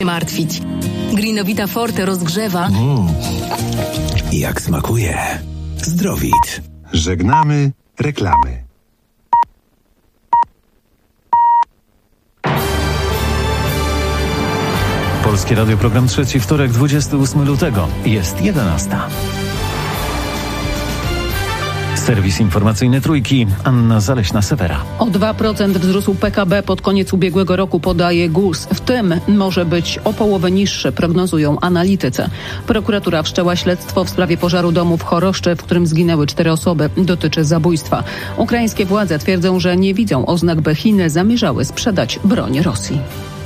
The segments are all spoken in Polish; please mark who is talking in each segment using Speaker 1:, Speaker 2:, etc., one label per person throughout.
Speaker 1: martwić. Greenowita Forte rozgrzewa.
Speaker 2: Jak smakuje. Zdrowit.
Speaker 3: Żegnamy reklamy.
Speaker 4: Polskie Radio, program trzeci, wtorek, 28 lutego. Jest 11. Serwis informacyjny Trójki. Anna Zaleśna-Sewera.
Speaker 5: O 2% wzrósł PKB pod koniec ubiegłego roku, podaje GUS. W tym może być o połowę niższy, prognozują analitycy. Prokuratura wszczęła śledztwo w sprawie pożaru domu w Choroszczy, w którym zginęły 4 osoby. Dotyczy zabójstwa. Ukraińskie władze twierdzą, że nie widzą oznak, by Chiny zamierzały sprzedać broń Rosji.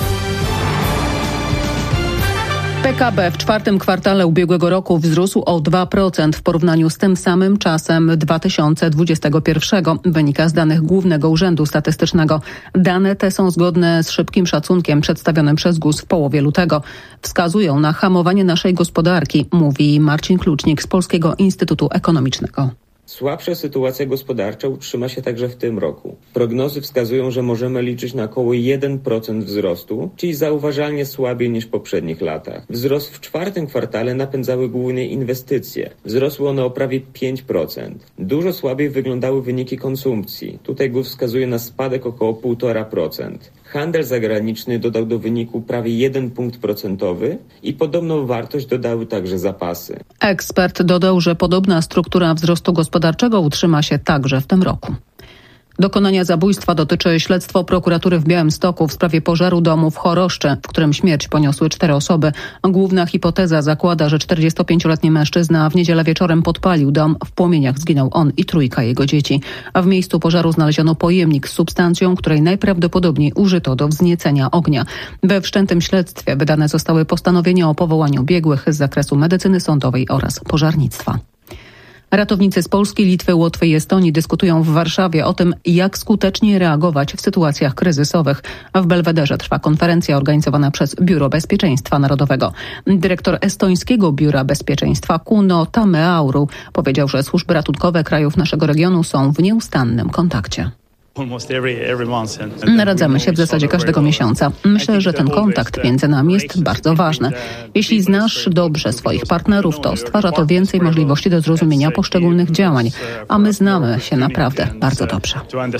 Speaker 5: PKB w czwartym kwartale ubiegłego roku wzrósł o 2% w porównaniu z tym samym czasem 2021, wynika z danych Głównego Urzędu Statystycznego. Dane te są zgodne z szybkim szacunkiem przedstawionym przez GUS w połowie lutego. Wskazują na hamowanie naszej gospodarki, mówi Marcin Klucznik z Polskiego Instytutu Ekonomicznego.
Speaker 6: Słabsza sytuacja gospodarcza utrzyma się także w tym roku. Prognozy wskazują, że możemy liczyć na około 1% wzrostu, czyli zauważalnie słabiej niż w poprzednich latach. Wzrost w czwartym kwartale napędzały głównie inwestycje. Wzrosły one o prawie 5%. Dużo słabiej wyglądały wyniki konsumpcji. Tutaj GUS wskazuje na spadek około 1,5%. Handel zagraniczny dodał do wyniku prawie 1 punkt procentowy i podobną wartość dodały także zapasy.
Speaker 5: Ekspert dodał, że podobna struktura wzrostu gospodarczego utrzyma się także w tym roku. Dokonania zabójstwa dotyczy śledztwo prokuratury w Białymstoku w sprawie pożaru domu w Choroszczy, w którym śmierć poniosły 4 osoby. Główna hipoteza zakłada, że 45-letni mężczyzna w niedzielę wieczorem podpalił dom. W płomieniach zginął on i 3 jego dzieci. A w miejscu pożaru znaleziono pojemnik z substancją, której najprawdopodobniej użyto do wzniecenia ognia. We wszczętym śledztwie wydane zostały postanowienia o powołaniu biegłych z zakresu medycyny sądowej oraz pożarnictwa. Ratownicy z Polski, Litwy, Łotwy i Estonii dyskutują w Warszawie o tym, jak skutecznie reagować w sytuacjach kryzysowych. W Belwederze trwa konferencja organizowana przez Biuro Bezpieczeństwa Narodowego. Dyrektor estońskiego Biura Bezpieczeństwa Kuno Tameauru powiedział, że służby ratunkowe krajów naszego regionu są w nieustannym kontakcie. Naradzamy się w zasadzie każdego miesiąca. Myślę, że ten kontakt między nami jest bardzo ważny. Jeśli znasz dobrze swoich partnerów, to stwarza to więcej możliwości do zrozumienia poszczególnych działań, a my znamy się naprawdę bardzo dobrze.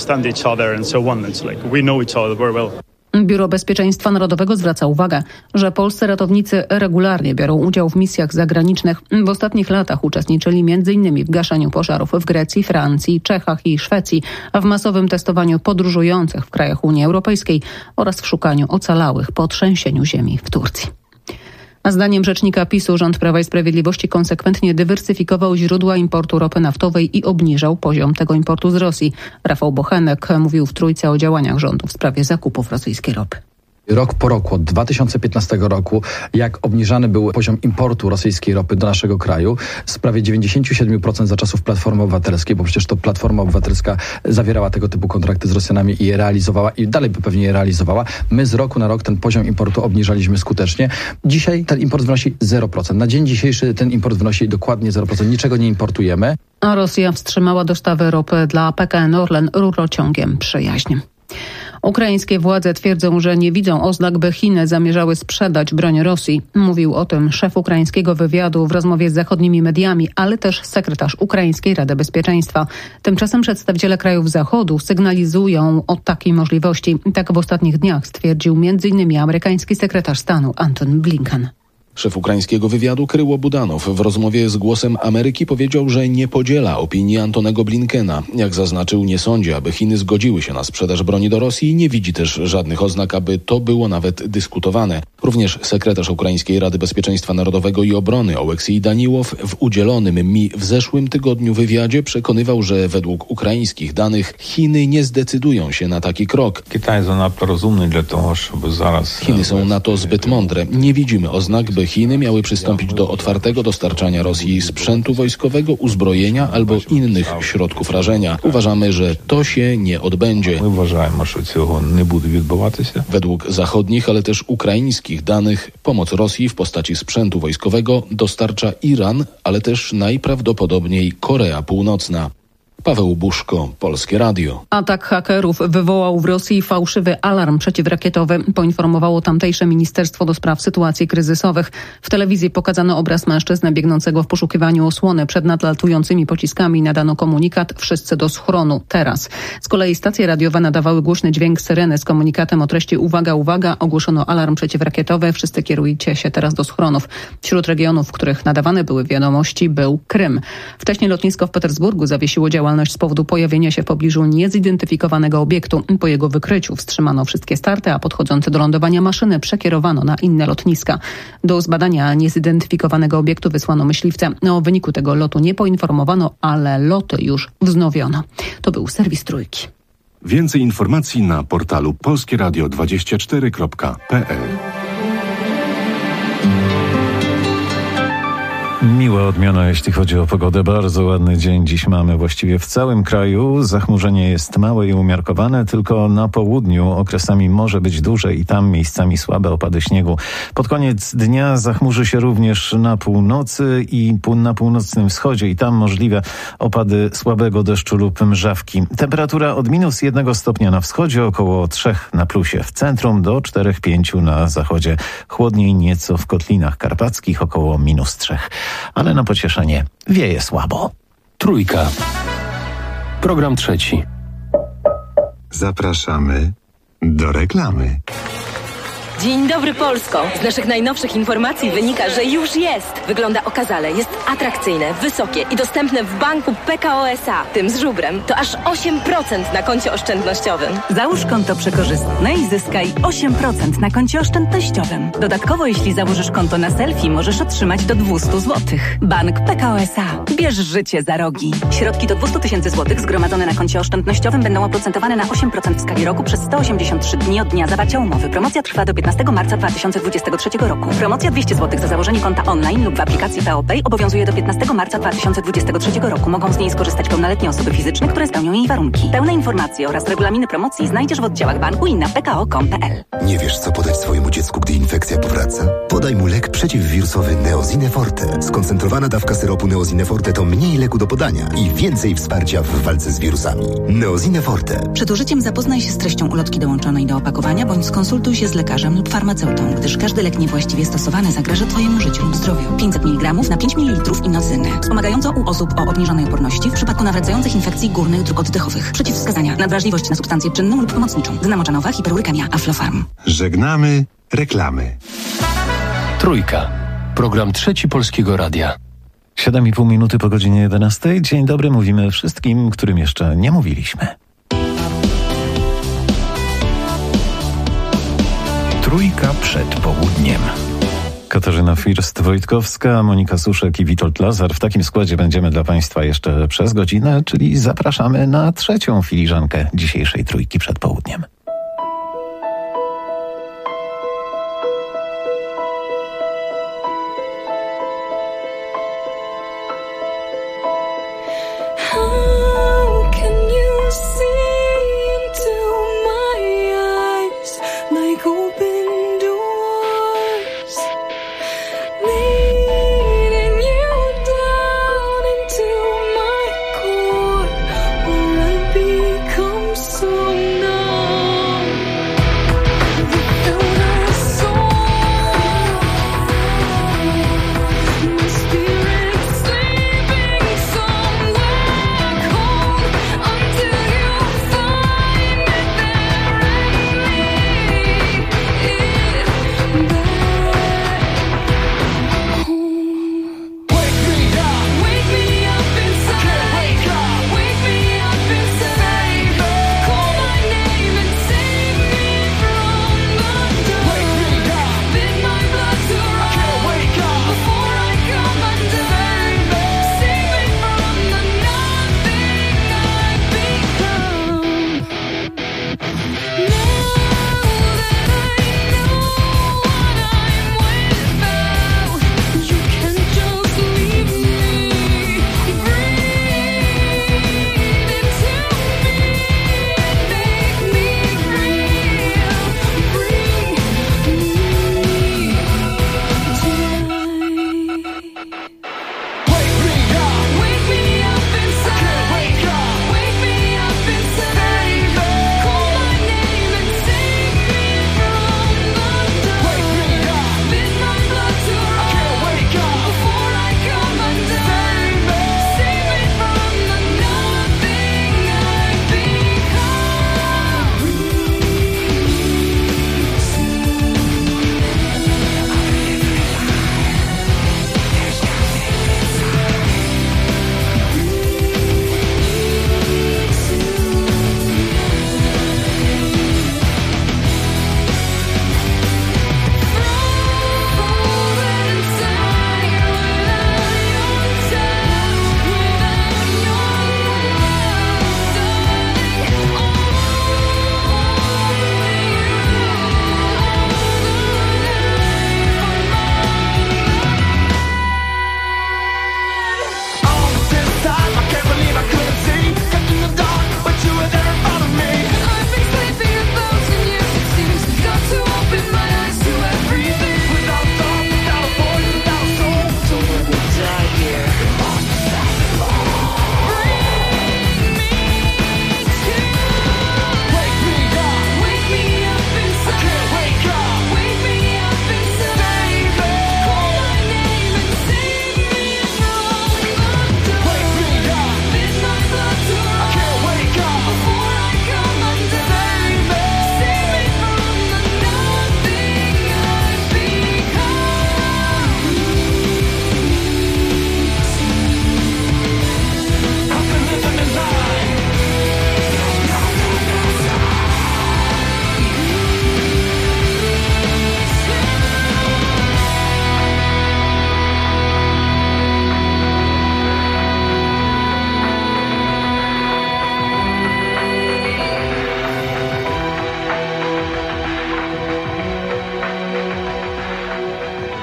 Speaker 5: Biuro Bezpieczeństwa Narodowego zwraca uwagę, że polscy ratownicy regularnie biorą udział w misjach zagranicznych. W ostatnich latach uczestniczyli m.in. w gaszeniu pożarów w Grecji, Francji, Czechach i Szwecji, a w masowym testowaniu podróżujących w krajach Unii Europejskiej oraz w szukaniu ocalałych po trzęsieniu ziemi w Turcji. A zdaniem rzecznika PiS-u rząd Prawa i Sprawiedliwości konsekwentnie dywersyfikował źródła importu ropy naftowej i obniżał poziom tego importu z Rosji. Rafał Bochenek mówił w Trójce o działaniach rządu w sprawie zakupów rosyjskiej ropy.
Speaker 7: Rok po roku, od 2015 roku, jak obniżany był poziom importu rosyjskiej ropy do naszego kraju, z prawie 97% za czasów Platformy Obywatelskiej, bo przecież to Platforma Obywatelska zawierała tego typu kontrakty z Rosjanami i je realizowała i dalej by pewnie je realizowała. My z roku na rok ten poziom importu obniżaliśmy skutecznie. Dzisiaj ten import wynosi 0%. Na dzień dzisiejszy ten import wynosi dokładnie 0%. Niczego nie importujemy.
Speaker 5: A Rosja wstrzymała dostawy ropy dla PKN Orlen rurociągiem Przyjaźń. Ukraińskie władze twierdzą, że nie widzą oznak, by Chiny zamierzały sprzedać broń Rosji. Mówił o tym szef ukraińskiego wywiadu w rozmowie z zachodnimi mediami, ale też sekretarz Ukraińskiej Rady Bezpieczeństwa. Tymczasem przedstawiciele krajów Zachodu sygnalizują o takiej możliwości. Tak w ostatnich dniach stwierdził m.in. amerykański sekretarz stanu Antony Blinken.
Speaker 8: Szef ukraińskiego wywiadu Kryło Budanow w rozmowie z Głosem Ameryki powiedział, że nie podziela opinii Antonego Blinkena. Jak zaznaczył, nie sądzi, aby Chiny zgodziły się na sprzedaż broni do Rosji i nie widzi też żadnych oznak, aby to było nawet dyskutowane. Również sekretarz Ukraińskiej Rady Bezpieczeństwa Narodowego i Obrony Oleksij Daniłow w udzielonym mi w zeszłym tygodniu wywiadzie przekonywał, że według ukraińskich danych Chiny nie zdecydują się na taki krok. Chiny są na to zbyt mądre. Nie widzimy oznak, by Chiny miały przystąpić do otwartego dostarczania Rosji sprzętu wojskowego, uzbrojenia albo innych środków rażenia. Uważamy, że to się nie odbędzie. Według zachodnich, ale też ukraińskich danych pomoc Rosji w postaci sprzętu wojskowego dostarcza Iran, ale też najprawdopodobniej Korea Północna. Paweł Buszko, Polskie Radio.
Speaker 5: Atak hakerów wywołał w Rosji fałszywy alarm przeciwrakietowy, poinformowało tamtejsze Ministerstwo do Spraw Sytuacji Kryzysowych. W telewizji pokazano obraz mężczyzny biegnącego w poszukiwaniu osłony przed nadlatującymi pociskami i nadano komunikat: wszyscy do schronu, teraz. Z kolei stacje radiowe nadawały głośny dźwięk syreny z komunikatem o treści: uwaga, uwaga, ogłoszono alarm przeciwrakietowy, wszyscy kierujcie się teraz do schronów. Wśród regionów, w których nadawane były wiadomości, był Krym. Wcześniej lotnisko w Petersburgu zawiesiło działalność z powodu pojawienia się w pobliżu niezidentyfikowanego obiektu. Po jego wykryciu wstrzymano wszystkie starty, a podchodzące do lądowania maszyny przekierowano na inne lotniska. Do zbadania niezidentyfikowanego obiektu wysłano myśliwce. O wyniku tego lotu nie poinformowano, ale loty już wznowiono. To był serwis Trójki.
Speaker 3: Więcej informacji na portalu polskieradio24.pl.
Speaker 4: Miła odmiana, jeśli chodzi o pogodę. Bardzo ładny dzień dziś mamy właściwie w całym kraju. Zachmurzenie jest małe i umiarkowane, tylko na południu okresami może być duże i tam miejscami słabe opady śniegu. Pod koniec dnia zachmurzy się również na północy i na północnym wschodzie i tam możliwe opady słabego deszczu lub mrzawki. Temperatura od -1 stopnia na wschodzie, około 3 na plusie w centrum, do 4-5 na zachodzie. Chłodniej nieco w kotlinach karpackich, około -3. Ale na pocieszenie wieje słabo.
Speaker 2: Trójka. Program trzeci.
Speaker 3: Zapraszamy do reklamy.
Speaker 1: Dzień dobry, Polsko! Z naszych najnowszych informacji wynika, że już jest. Wygląda okazale, jest atrakcyjne, wysokie i dostępne w banku PKO SA. Tym z żubrem to aż 8% na koncie oszczędnościowym.
Speaker 9: Załóż konto przekorzystne i zyskaj 8% na koncie oszczędnościowym. Dodatkowo, jeśli założysz konto na selfie, możesz otrzymać do 200 zł. Bank PKO SA. Bierz życie za rogi. Środki do 200 000 zł zgromadzone na koncie oszczędnościowym będą oprocentowane na 8% w skali roku przez 183 dni od dnia zawarcia umowy. Promocja trwa do 15 marca 2023 roku. Promocja 200 zł za założenie konta online lub w aplikacji PO Pay obowiązuje do 15 marca 2023 roku. Mogą z niej skorzystać pełnoletnie osoby fizyczne, które spełnią jej warunki. Pełne informacje oraz regulaminy promocji znajdziesz w oddziałach banku i na pko.com.pl.
Speaker 10: Nie wiesz, co podać swojemu dziecku, gdy infekcja powraca? Podaj mu lek przeciwwirusowy Neosine Forte. Skoncentrowana dawka syropu Neosine Forte to mniej leku do podania i więcej wsparcia w walce z wirusami. Neosine Forte.
Speaker 9: Przed użyciem zapoznaj się z treścią ulotki dołączonej do opakowania bądź skonsultuj się z lekarzem lub farmaceutą, gdyż każdy lek niewłaściwie stosowany zagraża Twojemu życiu lub zdrowiu. 500 mg na 5 ml inozynę. Wspomagająco u osób o obniżonej odporności w przypadku nawracających infekcji górnych dróg oddechowych. Przeciwwskazania: nadwrażliwość na substancję czynną lub pomocniczą. Znamoczanowa, hiperurykemia, Aflofarm.
Speaker 3: Żegnamy reklamy.
Speaker 2: Trójka. Program trzeci Polskiego Radia.
Speaker 4: 7,5 minuty po godzinie 11. Dzień dobry, mówimy wszystkim, którym jeszcze nie mówiliśmy.
Speaker 2: Trójka przed południem.
Speaker 4: Katarzyna First-Wojtkowska, Monika Suszek i Witold Lazar. W takim składzie będziemy dla Państwa jeszcze przez godzinę, czyli zapraszamy na trzecią filiżankę dzisiejszej Trójki przed południem.
Speaker 11: So numb.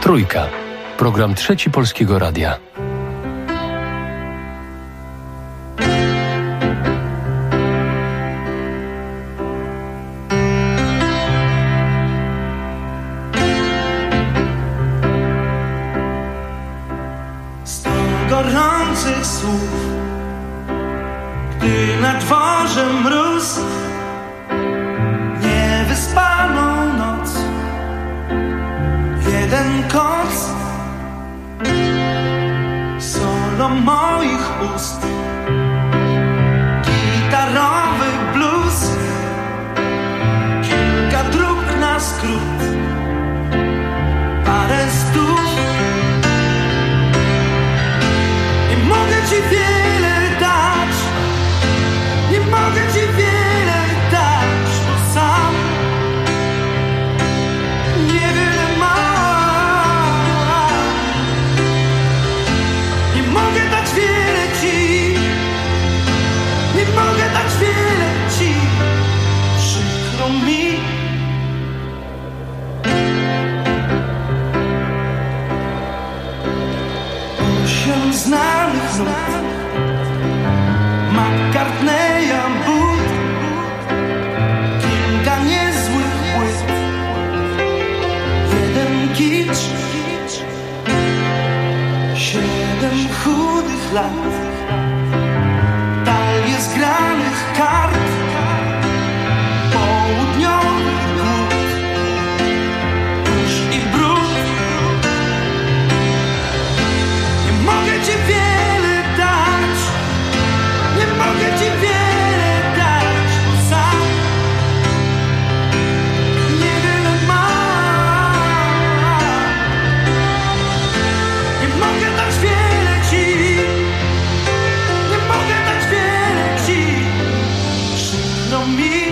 Speaker 2: Trójka. Program Trzeci Polskiego Radia.
Speaker 11: Gorących słów, gdy na dworze mróz, niewyspaną noc, jeden koc, solo moich ust, gitarowy blues, kilka dróg na skrót, parę stów. Mogę ci wiele dać, nie mogę ci wiele dać, bo sam niewiele mam. Nie mogę dać wiele ci, nie mogę dać wiele ci, przykro mi. Osiem znanych znów, McCartneya but, kilka niezłych płyt, jeden kicz, 7 chudych lat, talie zgranych kart, południowy głód, kurz i brud. Nie mogę ci wiele dać, nie mogę ci wiele dać, bo sam niewiele mam. Nie mogę dać wiele ci, nie mogę dać wiele ci, przykro mi.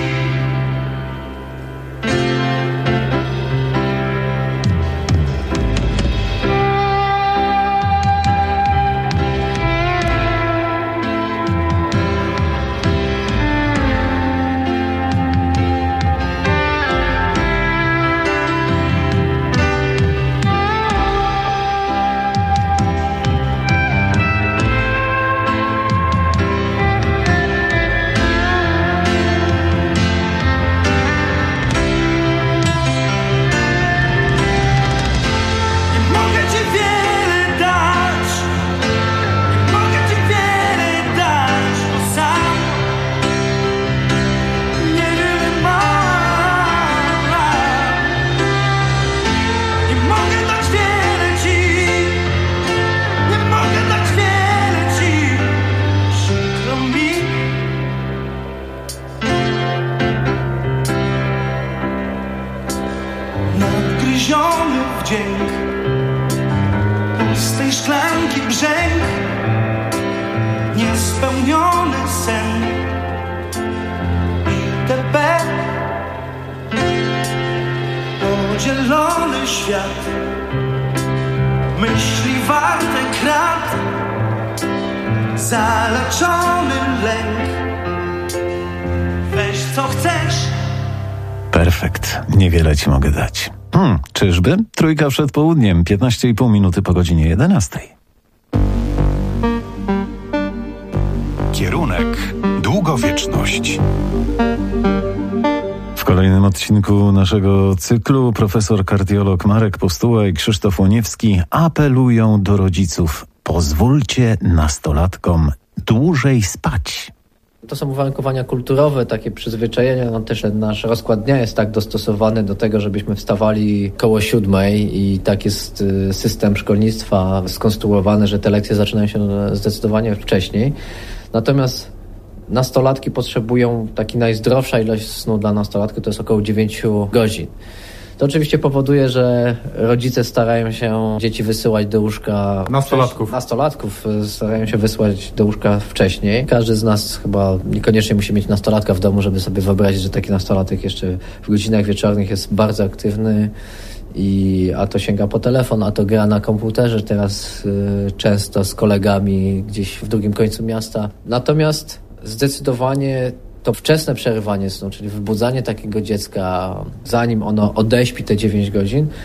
Speaker 11: Nadgryziony wdzięk pustej szklanki brzęk, niespełniony sen itp. Podzielony świat, myśli warte krat, zaleczony lęk. Weź co chcesz.
Speaker 4: Perfekt. Niewiele ci mogę dać. Czyżby? Trójka przed południem, 15,5 minuty po godzinie 11.
Speaker 3: Kierunek długowieczność.
Speaker 4: W kolejnym odcinku naszego cyklu profesor kardiolog Marek Postuła i Krzysztof Łoniewski apelują do rodziców: pozwólcie nastolatkom dłużej spać.
Speaker 12: To są uwarunkowania kulturowe, takie przyzwyczajenia. No też nasz rozkład dnia jest tak dostosowany do tego, żebyśmy wstawali koło 7:00 i tak jest system szkolnictwa skonstruowany, że te lekcje zaczynają się zdecydowanie wcześniej. Natomiast nastolatki potrzebują, taki najzdrowsza ilość snu dla nastolatki to jest około 9 godzin. To oczywiście powoduje, że rodzice starają się dzieci wysyłać do łóżka... Nastolatków starają się wysyłać do łóżka wcześniej. Każdy z nas chyba niekoniecznie musi mieć nastolatka w domu, żeby sobie wyobrazić, że taki nastolatek jeszcze w godzinach wieczornych jest bardzo aktywny i a to sięga po telefon, a to gra na komputerze teraz często z kolegami gdzieś w drugim końcu miasta. Natomiast zdecydowanie to wczesne przerywanie snu, czyli wybudzanie takiego dziecka, zanim ono odeśpi te 9 godzin,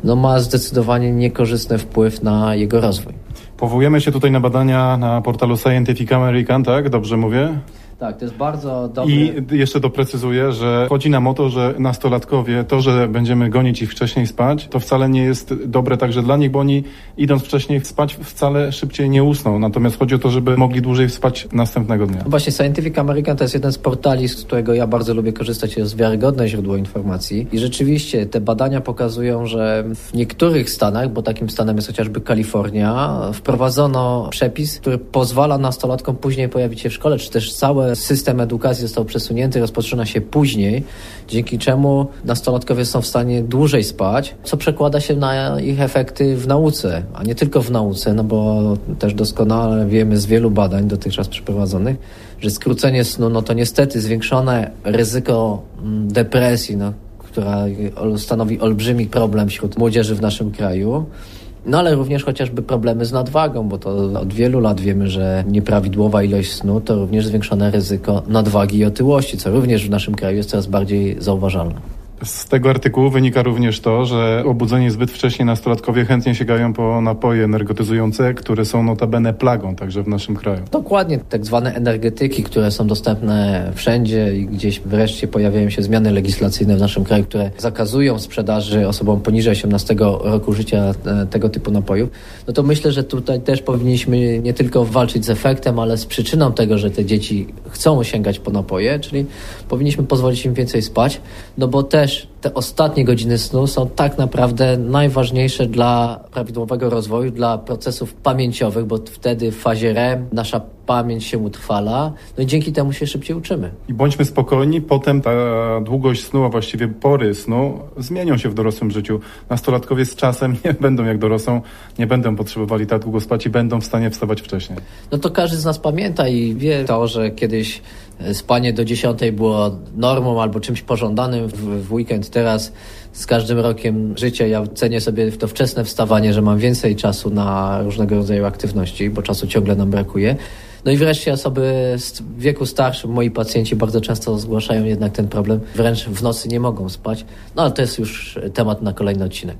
Speaker 12: ma zdecydowanie niekorzystny wpływ na jego rozwój.
Speaker 13: Powołujemy się tutaj na badania na portalu Scientific American, tak? Dobrze mówię?
Speaker 12: Tak, to jest bardzo dobre.
Speaker 13: I jeszcze doprecyzuję, że chodzi nam o to, że nastolatkowie, to, że będziemy gonić ich wcześniej spać, to wcale nie jest dobre także dla nich, bo oni idąc wcześniej spać wcale szybciej nie usną. Natomiast chodzi o to, żeby mogli dłużej spać następnego dnia.
Speaker 12: Właśnie Scientific American to jest jeden z portali, z którego ja bardzo lubię korzystać, jest wiarygodne źródło informacji. I rzeczywiście te badania pokazują, że w niektórych stanach, bo takim stanem jest chociażby Kalifornia, wprowadzono przepis, który pozwala nastolatkom później pojawić się w szkole, czy też cały system edukacji został przesunięty, rozpoczyna się później, dzięki czemu nastolatkowie są w stanie dłużej spać, co przekłada się na ich efekty w nauce, a nie tylko w nauce, no bo też doskonale wiemy z wielu badań dotychczas przeprowadzonych, że skrócenie snu, to niestety zwiększone ryzyko depresji, która stanowi olbrzymi problem wśród młodzieży w naszym kraju. Ale również chociażby problemy z nadwagą, bo to od wielu lat wiemy, że nieprawidłowa ilość snu to również zwiększone ryzyko nadwagi i otyłości, co również w naszym kraju jest coraz bardziej zauważalne.
Speaker 13: Z tego artykułu wynika również to, że obudzeni zbyt wcześnie nastolatkowie chętnie sięgają po napoje energetyzujące, które są notabene plagą także w naszym kraju.
Speaker 12: Dokładnie, tak zwane energetyki, które są dostępne wszędzie i gdzieś wreszcie pojawiają się zmiany legislacyjne w naszym kraju, które zakazują sprzedaży osobom poniżej 18 roku życia tego typu napojów. To myślę, że tutaj też powinniśmy nie tylko walczyć z efektem, ale z przyczyną tego, że te dzieci chcą sięgać po napoje, czyli powinniśmy pozwolić im więcej spać, bo też te ostatnie godziny snu są tak naprawdę najważniejsze dla prawidłowego rozwoju, dla procesów pamięciowych, bo wtedy w fazie REM nasza pamięć się utrwala, i dzięki temu się szybciej uczymy.
Speaker 13: I bądźmy spokojni, potem ta długość snu, a właściwie pory snu zmienią się w dorosłym życiu. Nastolatkowie z czasem nie będą jak dorosłą, nie będą potrzebowali tak długo spać i będą w stanie wstawać wcześniej.
Speaker 12: To każdy z nas pamięta i wie to, że kiedyś spanie do 10 było normą albo czymś pożądanym w weekend. Teraz z każdym rokiem życia ja cenię sobie to wczesne wstawanie, że mam więcej czasu na różnego rodzaju aktywności, bo czasu ciągle nam brakuje. I wreszcie osoby w wieku starszym, moi pacjenci bardzo często zgłaszają jednak ten problem, wręcz w nocy nie mogą spać, ale to jest już temat na kolejny odcinek.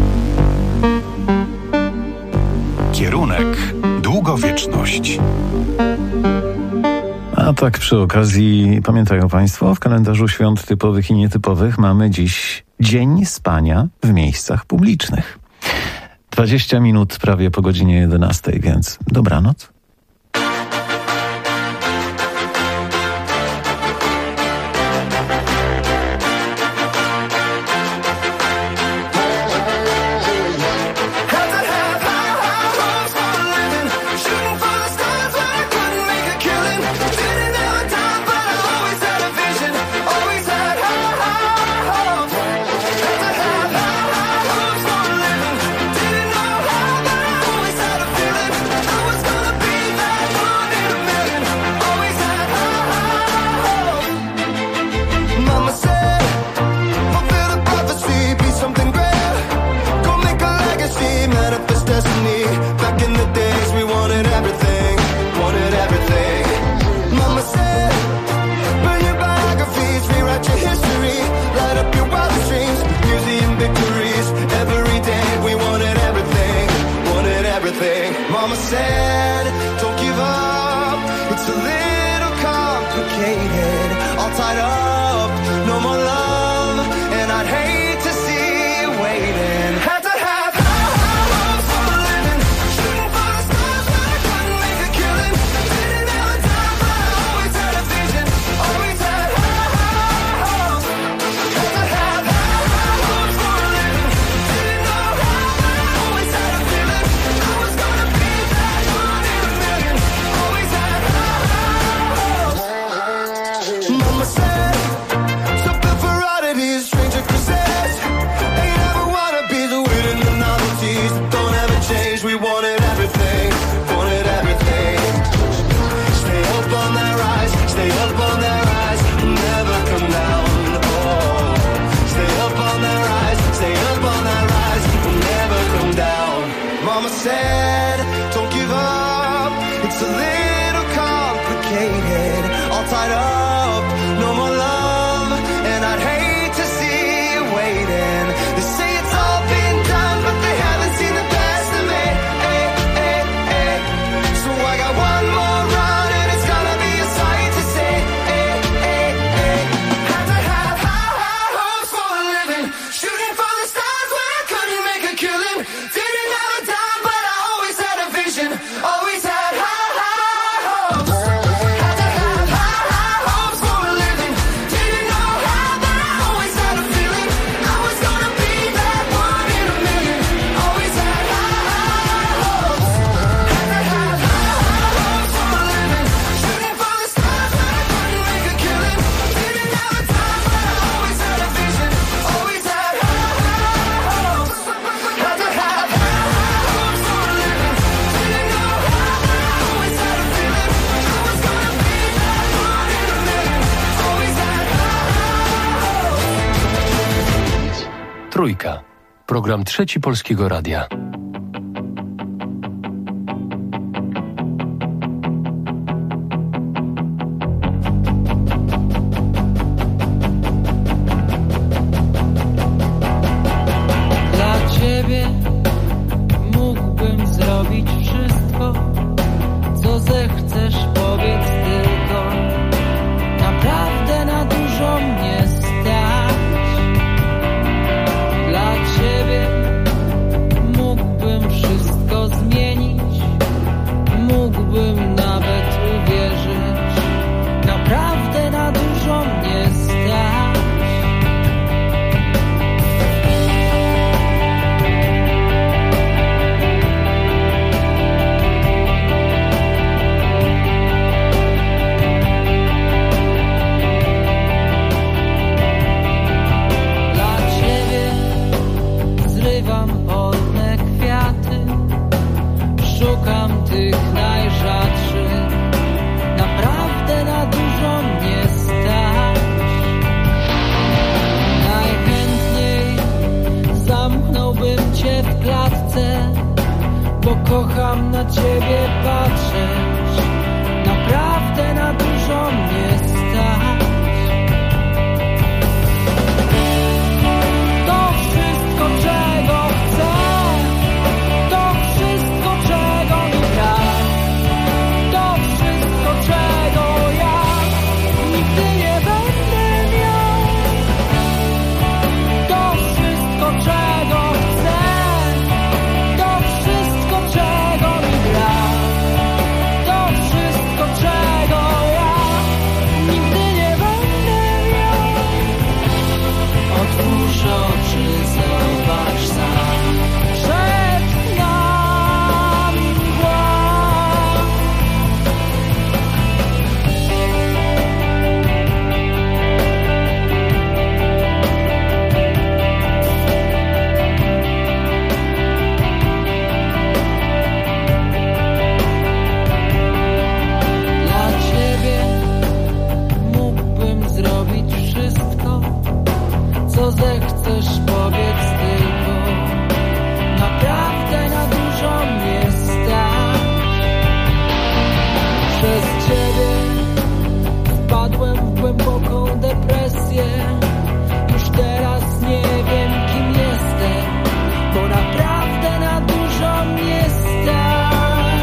Speaker 3: Kierunek długowieczność.
Speaker 4: A tak przy okazji, pamiętają Państwo, w kalendarzu świąt typowych i nietypowych mamy dziś Dzień Spania w miejscach publicznych. 20 minut prawie po godzinie 11, więc dobranoc.
Speaker 11: Tied up, no more love, and I'd hate to see you waiting. They say it's all been done.
Speaker 2: Trójka. Program Trzeci Polskiego Radia.
Speaker 11: Dla ciebie mógłbym zrobić wszystko, co zechcesz, powiedz tylko. Naprawdę na dużo mnie stać. Dla ciebie mógłbym wszystko zmienić, mógłbym nawet uwierzyć. Naprawdę na dużo mnie stać. Polne kwiaty, szukam tych najrzadszych. Naprawdę na dużo mnie stać. Najchętniej zamknąłbym cię w klatce, bo kocham na ciebie patrzeć. Naprawdę na dużo mnie stać. To wszystko, czego chcę, to wszystko, czego mi brak, to wszystko, czego ja nigdy nie będę miał. To wszystko, czego chcę, to wszystko, czego mi brak, to wszystko, czego ja nigdy nie będę miał. Otwórz oczy, zobacz sam. Przed nami mgła. Dla ciebie mógłbym zrobić wszystko, co zechcesz, powiedz tylko. Naprawdę na dużo mnie stać. Przez ciebie wpadłem w głęboką depresję. Już teraz nie wiem, kim jestem, bo naprawdę na dużo mnie stać.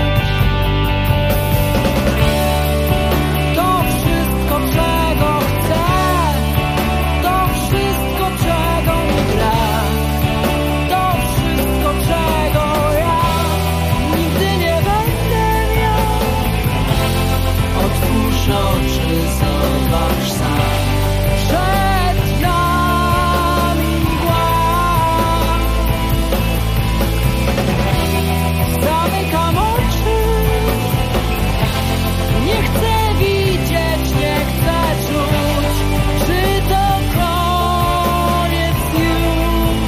Speaker 11: To wszystko, czego chcę, to wszystko, czego mi brak, to wszystko, czego ja nigdy nie będę miał. Otwórz oczy, zobacz sam. Przed nami mgła. Zamykam oczy. Nie chcę widzieć, nie chcę czuć. Czy to koniec już?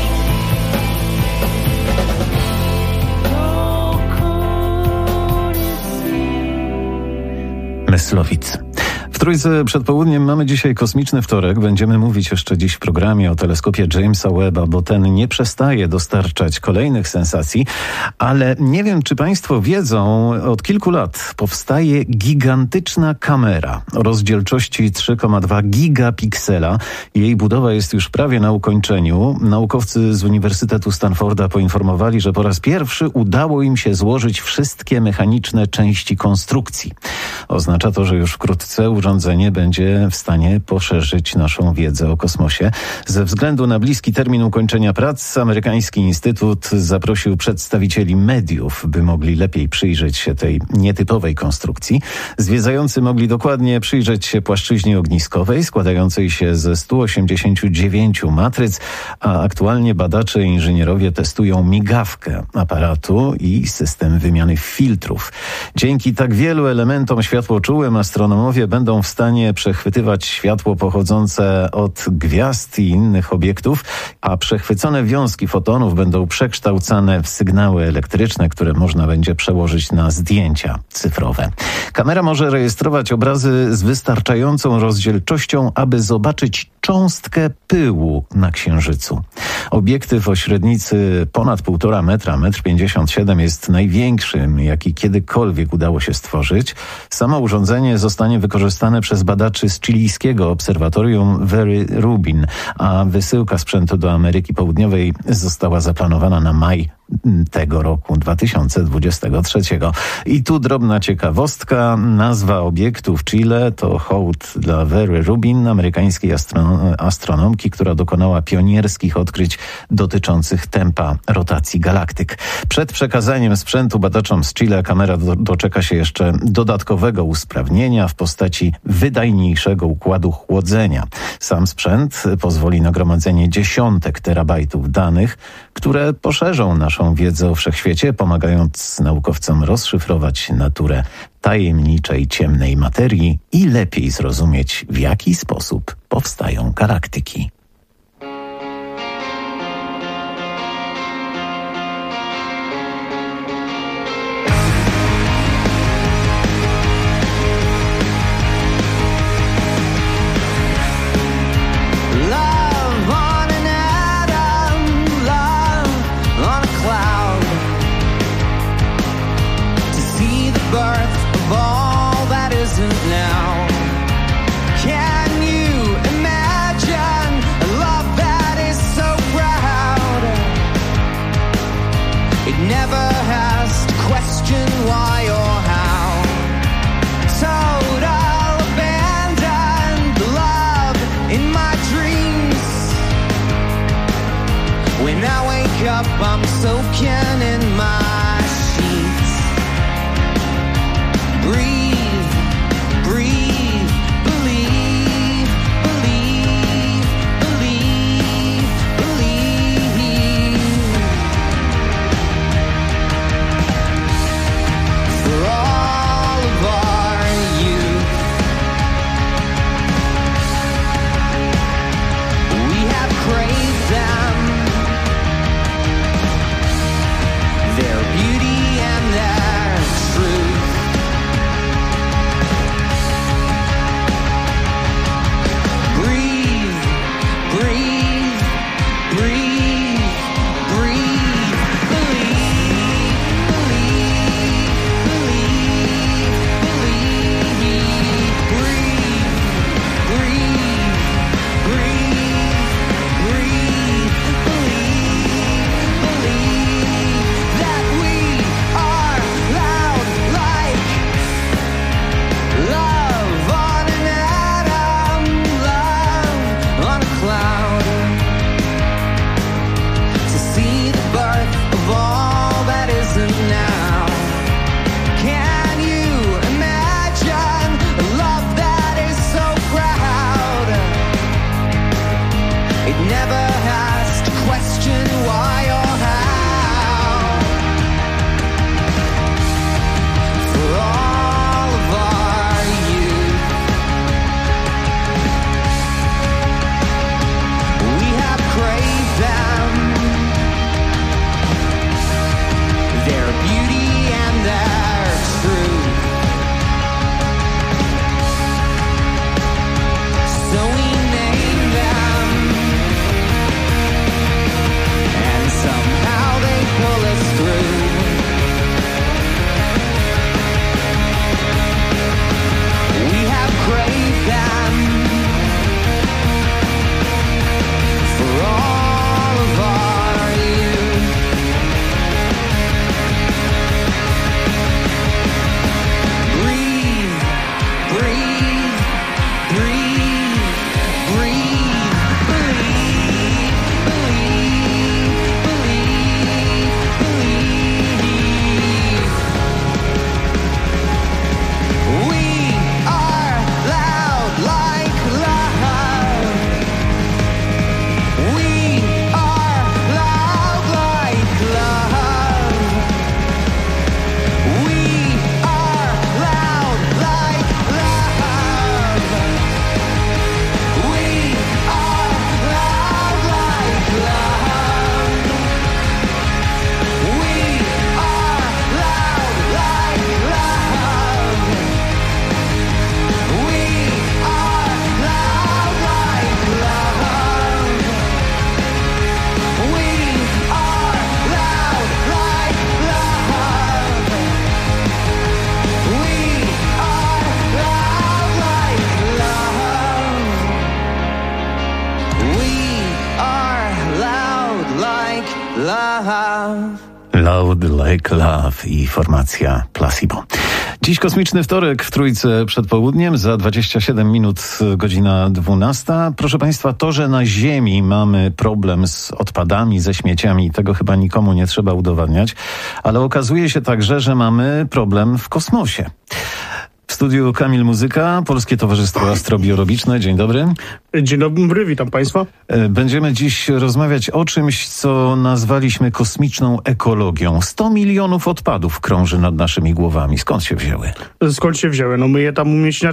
Speaker 11: To koniec już.
Speaker 4: Myslowic. W Trójce przed południem mamy dzisiaj kosmiczny wtorek. Będziemy mówić jeszcze dziś w programie o teleskopie Jamesa Webba, bo ten nie przestaje dostarczać kolejnych sensacji. Ale nie wiem, czy państwo wiedzą, od kilku lat powstaje gigantyczna kamera o rozdzielczości 3,2 gigapiksela. Jej budowa jest już prawie na ukończeniu. Naukowcy z Uniwersytetu Stanforda poinformowali, że po raz pierwszy udało im się złożyć wszystkie mechaniczne części konstrukcji. Oznacza to, że już wkrótce urządzenie będzie w stanie poszerzyć naszą wiedzę o kosmosie. Ze względu na bliski termin ukończenia prac, amerykański instytut zaprosił przedstawicieli mediów, by mogli lepiej przyjrzeć się tej nietypowej konstrukcji. Zwiedzający mogli dokładnie przyjrzeć się płaszczyźnie ogniskowej, składającej się ze 189 matryc, a aktualnie badacze i inżynierowie testują migawkę aparatu i system wymiany filtrów. Dzięki tak wielu elementom światłoczułym astronomowie będą w stanie przechwytywać światło pochodzące od gwiazd i innych obiektów, a przechwycone wiązki fotonów będą przekształcane w sygnały elektryczne, które można będzie przełożyć na zdjęcia cyfrowe. Kamera może rejestrować obrazy z wystarczającą rozdzielczością, aby zobaczyć cząstkę pyłu na Księżycu. Obiektyw o średnicy ponad 1,5 metra, 1,57 m jest największym, jaki kiedykolwiek udało się stworzyć. Samo urządzenie zostanie wykorzystane przez badaczy z chilijskiego obserwatorium Very Rubin, a wysyłka sprzętu do Ameryki Południowej została zaplanowana na maj tego roku 2023. I tu drobna ciekawostka. Nazwa obiektu w Chile to hołd dla Very Rubin, amerykańskiej astronomki, która dokonała pionierskich odkryć dotyczących tempa rotacji galaktyk. Przed przekazaniem sprzętu badaczom z Chile kamera doczeka się jeszcze dodatkowego usprawnienia w postaci wydajniejszego układu chłodzenia. Sam sprzęt pozwoli na gromadzenie dziesiątek terabajtów danych, które poszerzą naszą wiedzę o wszechświecie, pomagając naukowcom rozszyfrować naturę tajemniczej, ciemnej materii i lepiej zrozumieć, w jaki sposób powstają galaktyki.
Speaker 11: I'm soaking in my sheets. Breathe, breathe, believe, believe, believe, believe. love.
Speaker 4: Loud Like Love i formacja Placebo. Dziś kosmiczny wtorek w Trójce przed południem, za 27 minut godzina 12. Proszę Państwa, to, że na Ziemi mamy problem z odpadami, ze śmieciami, tego chyba nikomu nie trzeba udowadniać, ale okazuje się także, że mamy problem w kosmosie. W studiu Kamil Muzyka, Polskie Towarzystwo Astrobiologiczne. Dzień dobry.
Speaker 14: Dzień dobry, witam Państwa.
Speaker 4: Będziemy dziś rozmawiać o czymś, co nazwaliśmy kosmiczną ekologią. 100 milionów odpadów krąży nad naszymi głowami. Skąd się wzięły?
Speaker 14: Skąd się wzięły? No my je tam umieścili,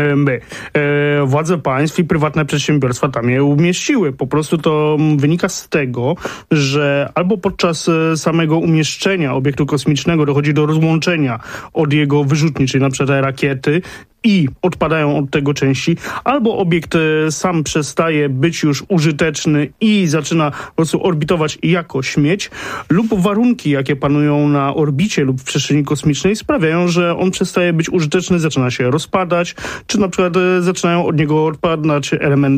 Speaker 14: władze państw i prywatne przedsiębiorstwa tam je umieściły. Po prostu to wynika z tego, że albo podczas samego umieszczenia obiektu kosmicznego dochodzi do rozłączenia od jego wyrzutni, czyli na przykład rakiety, i odpadają od tego części, albo obiekt sam przestaje być już użyteczny i zaczyna po prostu orbitować jako śmieć, lub warunki, jakie panują na orbicie lub w przestrzeni kosmicznej, sprawiają, że on przestaje być użyteczny, zaczyna się rozpadać, czy na przykład zaczynają od niego odpadać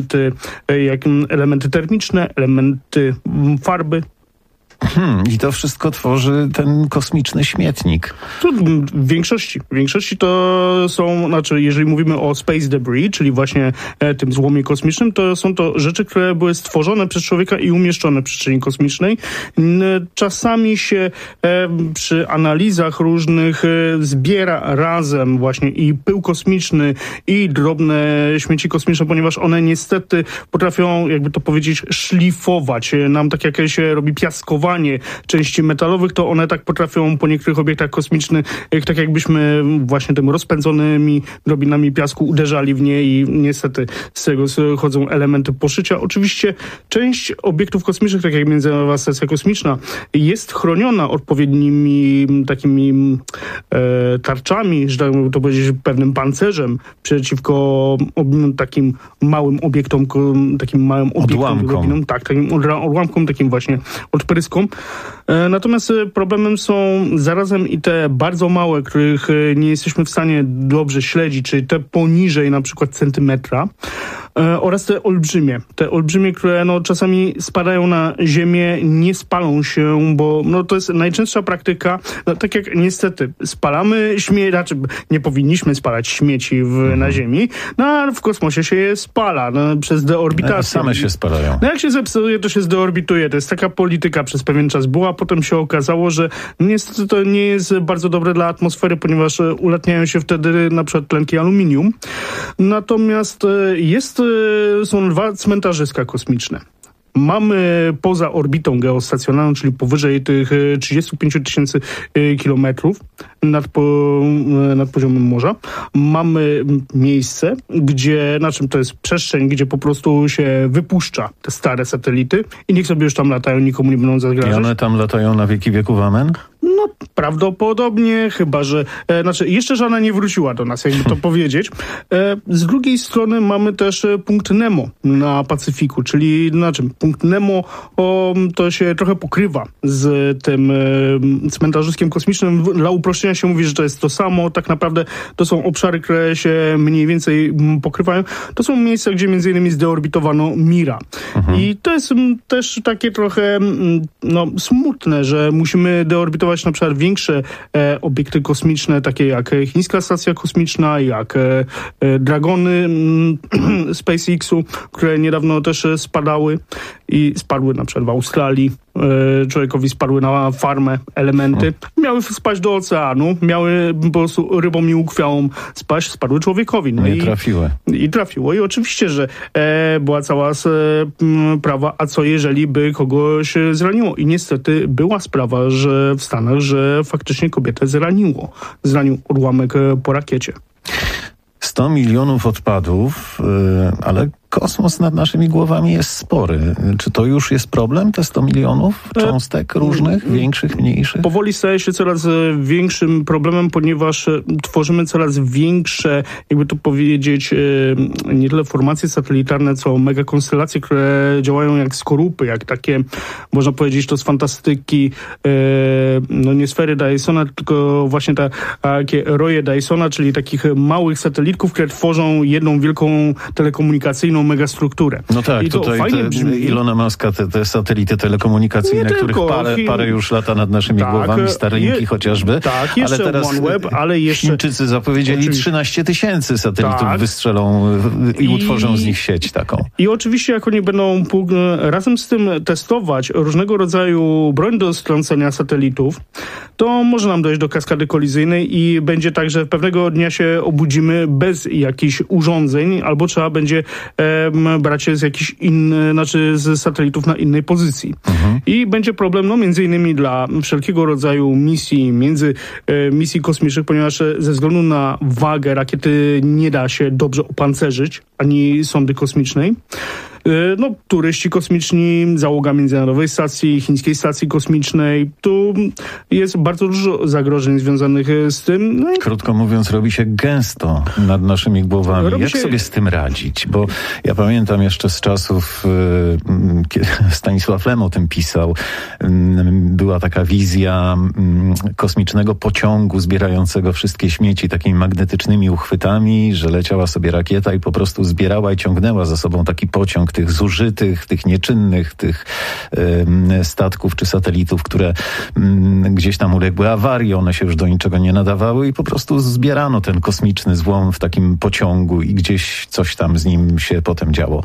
Speaker 14: elementy termiczne, elementy farby.
Speaker 4: I to wszystko tworzy ten kosmiczny śmietnik.
Speaker 14: To w większości to są, jeżeli mówimy o space debris, czyli właśnie tym złomie kosmicznym, to są to rzeczy, które były stworzone przez człowieka i umieszczone w przestrzeni kosmicznej. Czasami się przy analizach różnych zbiera razem właśnie i pył kosmiczny, i drobne śmieci kosmiczne, ponieważ one niestety potrafią, jakby to powiedzieć, szlifować. Nam tak jak się robi piaskowanie części metalowych, to one tak potrafią po niektórych obiektach kosmicznych, tak jakbyśmy właśnie tym rozpędzonymi drobinami piasku uderzali w nie i niestety z tego chodzą elementy poszycia. Oczywiście część obiektów kosmicznych, tak jak Międzynarodowa Stacja Kosmiczna, jest chroniona odpowiednimi takimi tarczami, że tak to powiedzieć, pewnym pancerzem przeciwko takim małym obiektom,
Speaker 4: odłamkom.
Speaker 14: Takim odłamkom, takim właśnie odpryskom. Natomiast problemem są zarazem i te bardzo małe, których nie jesteśmy w stanie dobrze śledzić, czyli te poniżej na przykład centymetra, oraz te olbrzymie, które czasami spadają na ziemię, nie spalą się, bo to jest najczęstsza praktyka, tak jak niestety spalamy śmieci, nie powinniśmy spalać śmieci na ziemi, a w kosmosie się je spala przez deorbitację.
Speaker 4: Same się spalają.
Speaker 14: Jak się zepsuje, to się zdeorbituje. To jest taka polityka przez pewien czas była, potem się okazało, że niestety to nie jest bardzo dobre dla atmosfery, ponieważ ulatniają się wtedy na przykład tlenki aluminium. Natomiast są 2 cmentarzyska kosmiczne. Mamy poza orbitą geostacjonarną, czyli powyżej tych 35 000 kilometrów nad poziomem morza, mamy miejsce, gdzie, to jest przestrzeń, gdzie po prostu się wypuszcza te stare satelity i niech sobie już tam latają, nikomu nie będą zagrażać.
Speaker 4: I one tam latają na wieki wieków, amen?
Speaker 14: Prawdopodobnie, chyba że... jeszcze żadna nie wróciła do nas, jakby to powiedzieć. Z drugiej strony mamy też punkt Nemo na Pacyfiku, czyli punkt Nemo to się trochę pokrywa z tym cmentarzyskiem kosmicznym. Dla uproszczenia się mówi, że to jest to samo. Tak naprawdę to są obszary, które się mniej więcej pokrywają. To są miejsca, gdzie między innymi zdeorbitowano Mira. I to jest też takie trochę smutne, że musimy deorbitować na przykład większe obiekty kosmiczne, takie jak chińska stacja kosmiczna, jak Dragony SpaceX-u, które niedawno też spadały i spadły na przykład w Australii. Człowiekowi spadły na farmę elementy. Miały spaść do oceanu, miały po prostu rybom i ukwiałom spaść, spadły człowiekowi.
Speaker 4: Trafiły.
Speaker 14: I trafiło. I oczywiście, że była cała sprawa, a co jeżeli by kogoś zraniło? I niestety była sprawa, że w Stanach, że faktycznie kobietę zranił odłamek po rakiecie.
Speaker 4: 100 milionów odpadów, ale kosmos nad naszymi głowami jest spory. Czy to już jest problem, te 100 milionów cząstek różnych, większych, mniejszych?
Speaker 14: Powoli staje się coraz większym problemem, ponieważ tworzymy coraz większe, jakby to powiedzieć, nie tyle formacje satelitarne, co megakonstelacje, które działają jak skorupy, jak takie, można powiedzieć, to z fantastyki, no nie sfery Dysona, tylko właśnie takie roje Dysona, czyli takich małych satelitków, które tworzą jedną wielką telekomunikacyjną megastrukturę.
Speaker 4: No tak,
Speaker 14: i to
Speaker 4: tutaj
Speaker 14: fajnie brzmi.
Speaker 4: Ilona Muska, te satelity telekomunikacyjne, których parę już lata nad naszymi głowami, Starlinki chociażby.
Speaker 14: Tak, jeszcze
Speaker 4: ale teraz
Speaker 14: OneWeb, ale jeszcze...
Speaker 4: Chińczycy zapowiedzieli 13 000 satelitów wystrzelą i utworzą z nich sieć taką.
Speaker 14: I oczywiście jak oni będą razem z tym testować różnego rodzaju broń do strącenia satelitów, to może nam dojść do kaskady kolizyjnej i będzie tak, że pewnego dnia się obudzimy bez jakichś urządzeń, albo trzeba będzie brać je z jakichś z satelitów na innej pozycji. I będzie problem, między innymi dla wszelkiego rodzaju misji kosmicznych, ponieważ ze względu na wagę rakiety nie da się dobrze opancerzyć, ani sondy kosmicznej. Turyści kosmiczni, załoga Międzynarodowej Stacji, Chińskiej Stacji Kosmicznej. Tu jest bardzo dużo zagrożeń związanych z tym.
Speaker 4: Krótko mówiąc, robi się gęsto nad naszymi głowami. Jak sobie z tym radzić? Bo ja pamiętam jeszcze z czasów, kiedy Stanisław Lem o tym pisał, była taka wizja kosmicznego pociągu zbierającego wszystkie śmieci takimi magnetycznymi uchwytami, że leciała sobie rakieta i po prostu zbierała i ciągnęła za sobą taki pociąg tych zużytych, tych nieczynnych, tych statków czy satelitów, które gdzieś tam uległy awarii, one się już do niczego nie nadawały i po prostu zbierano ten kosmiczny złom w takim pociągu i gdzieś coś tam z nim się potem działo.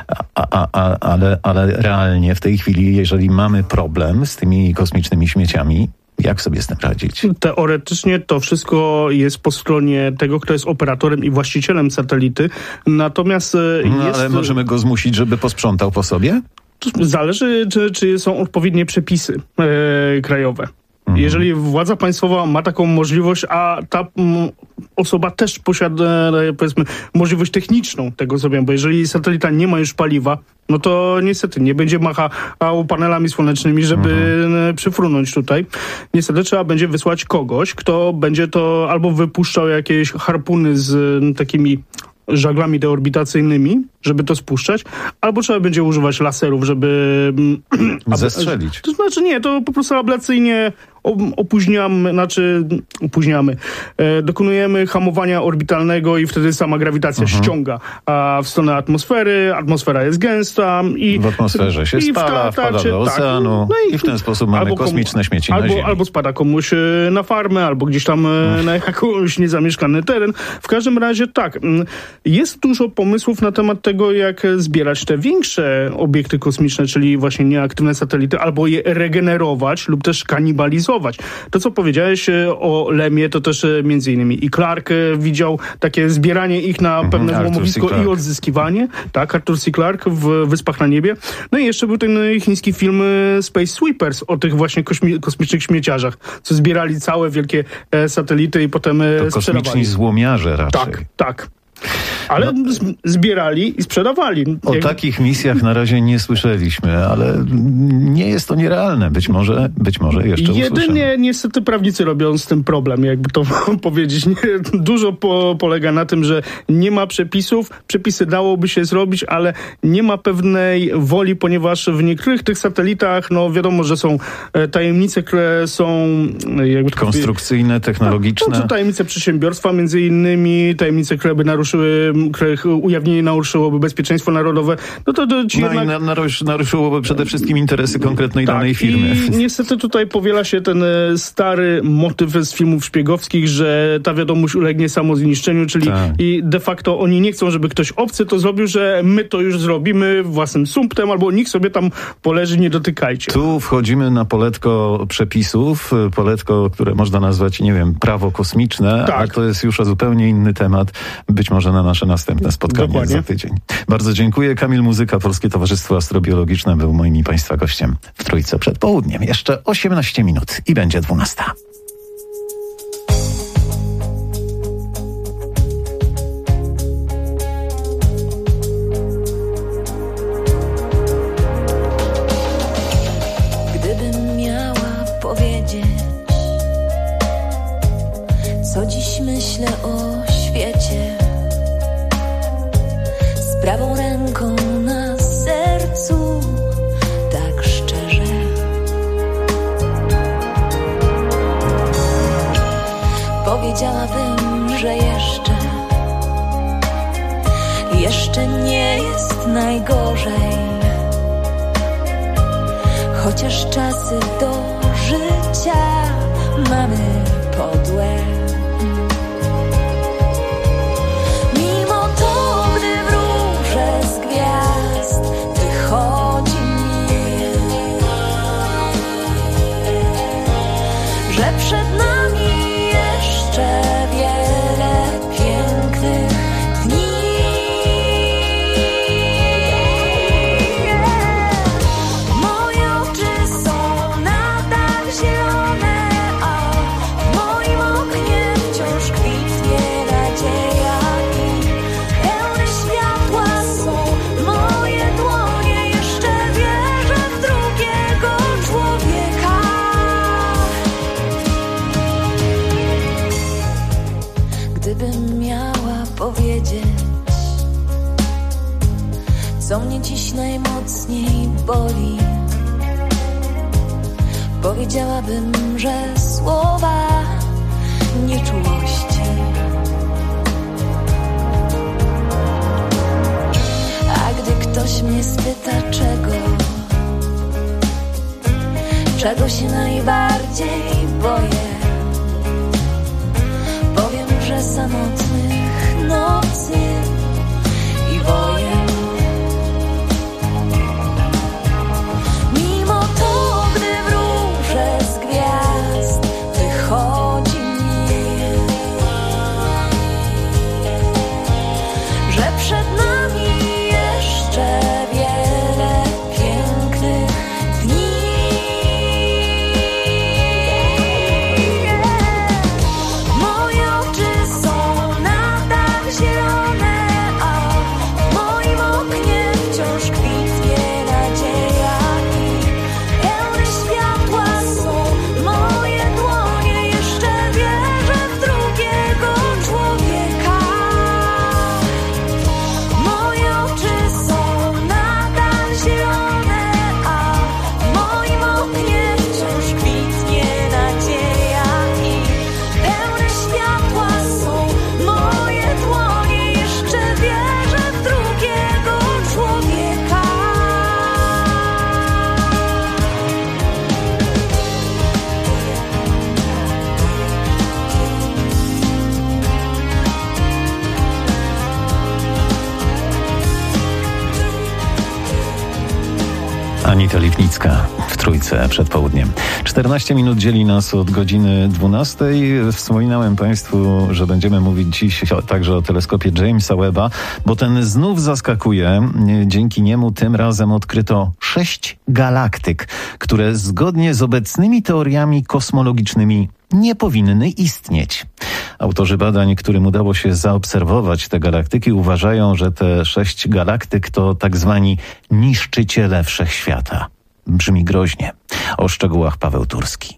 Speaker 4: Ale realnie w tej chwili, jeżeli mamy problem z tymi kosmicznymi śmieciami, jak sobie z tym radzić?
Speaker 14: Teoretycznie to wszystko jest po stronie tego, kto jest operatorem i właścicielem satelity. Natomiast
Speaker 4: ale możemy go zmusić, żeby posprzątał po sobie?
Speaker 14: Zależy, czy są odpowiednie przepisy krajowe. Jeżeli władza państwowa ma taką możliwość, a ta osoba też posiada, powiedzmy, możliwość techniczną tego zrobienia, bo jeżeli satelita nie ma już paliwa, no to niestety nie będzie machał panelami słonecznymi, żeby przyfrunąć tutaj. Niestety trzeba będzie wysłać kogoś, kto będzie to albo wypuszczał jakieś harpuny z takimi żaglami deorbitacyjnymi, żeby to spuszczać, albo trzeba będzie używać laserów, żeby
Speaker 4: zestrzelić.
Speaker 14: To znaczy nie, to po prostu ablacyjnie dokonujemy hamowania orbitalnego i wtedy sama grawitacja ściąga w stronę atmosfery, atmosfera jest gęsta i
Speaker 4: w atmosferze się spala, wpada do oceanu i w ten sposób mamy kosmiczne śmieci na Ziemi.
Speaker 14: Albo spada komuś na farmę, albo gdzieś tam na jakąś niezamieszkany teren. W każdym razie tak, jest dużo pomysłów na temat tego, jak zbierać te większe obiekty kosmiczne, czyli właśnie nieaktywne satelity, albo je regenerować lub też kanibalizować. To, co powiedziałeś o Lemie, to też między innymi i Clark widział takie zbieranie ich na pewne złomowisko i odzyskiwanie. Tak, Arthur C. Clarke w Wyspach na Niebie. No i jeszcze był ten chiński film Space Sweepers o tych właśnie kosmicznych śmieciarzach, co zbierali całe wielkie satelity i potem
Speaker 4: to
Speaker 14: sprzedawali.
Speaker 4: Kosmiczni złomiarze raczej.
Speaker 14: Tak. Ale zbierali i sprzedawali.
Speaker 4: O takich misjach na razie nie słyszeliśmy, ale nie jest to nierealne. Być może jeszcze usłyszymy.
Speaker 14: Jedynie niestety prawnicy robią z tym problem, jakby to powiedzieć. Dużo polega na tym, że nie ma przepisów. Przepisy dałoby się zrobić, ale nie ma pewnej woli, ponieważ w niektórych tych satelitach, wiadomo, że są tajemnice, które są
Speaker 4: konstrukcyjne, technologiczne.
Speaker 14: To tajemnice przedsiębiorstwa, między innymi tajemnice, które by których ujawnienie naruszyłoby bezpieczeństwo narodowe,
Speaker 4: i naruszyłoby przede wszystkim interesy konkretnej danej firmy.
Speaker 14: I niestety tutaj powiela się ten stary motyw z filmów szpiegowskich, że ta wiadomość ulegnie samozniszczeniu, czyli i de facto oni nie chcą, żeby ktoś obcy to zrobił, że my to już zrobimy własnym sumptem, albo nikt sobie tam poleży, nie dotykajcie.
Speaker 4: Tu wchodzimy na poletko przepisów, poletko, które można nazwać, prawo kosmiczne, a to jest już zupełnie inny temat. Być może na nasze następne spotkanie za tydzień. Bardzo dziękuję. Kamil Muzyka, Polskie Towarzystwo Astrobiologiczne był moim i Państwa gościem w Trójce przed południem. Jeszcze 18 minut i będzie 12.
Speaker 15: Gdybym miała powiedzieć, co dziś myślę o świecie, z prawą ręką na sercu, tak szczerze, Powiedziałabym, że jeszcze nie jest najgorzej, chociaż czasy do życia mamy podłe. Mimo to, gdy wróże z gwiazd wychodzi mi, że przed nami jeszcze wiele pięknych dni. Moje oczy są nadal zielone, a w moim oknie wciąż kwitnie nadzieja i pełne światła są moje dłonie. Jeszcze wierzę w drugiego człowieka. Gdybym miała powiedzieć, co mnie dziś najmocniej boli, powiedziałabym, że słowa nieczułości. A gdy ktoś mnie spyta, czego się najbardziej boję, powiem, że samotnych nocy i wojen. Mimo to, gdy wróże z gwiazd wychodzi mi, że przed nami jeszcze wiele pięknych dni. Moje oczy są nadal zielone, a w moim oknie wciąż kwitnie nadzieja i pełne światła są moje dłonie. Jeszcze wierzę w drugiego człowieka. Moje oczy są nadal zielone, a w moim oknie wciąż kwitnie nadzieja i pełne światła są moje dłonie. Jeszcze wierzę w drugiego człowieka.
Speaker 4: Anita Lipnicka w Trójce przed południem. 14 minut dzieli nas od godziny 12. Wspominałem Państwu, że będziemy mówić dziś także o teleskopie Jamesa Webba, bo ten znów zaskakuje. Dzięki niemu tym razem odkryto 6 galaktyk, które zgodnie z obecnymi teoriami kosmologicznymi nie powinny istnieć. Autorzy badań, którym udało się zaobserwować te galaktyki, uważają, że te 6 galaktyk to tak zwani niszczyciele wszechświata. Brzmi groźnie. O szczegółach Paweł Turski.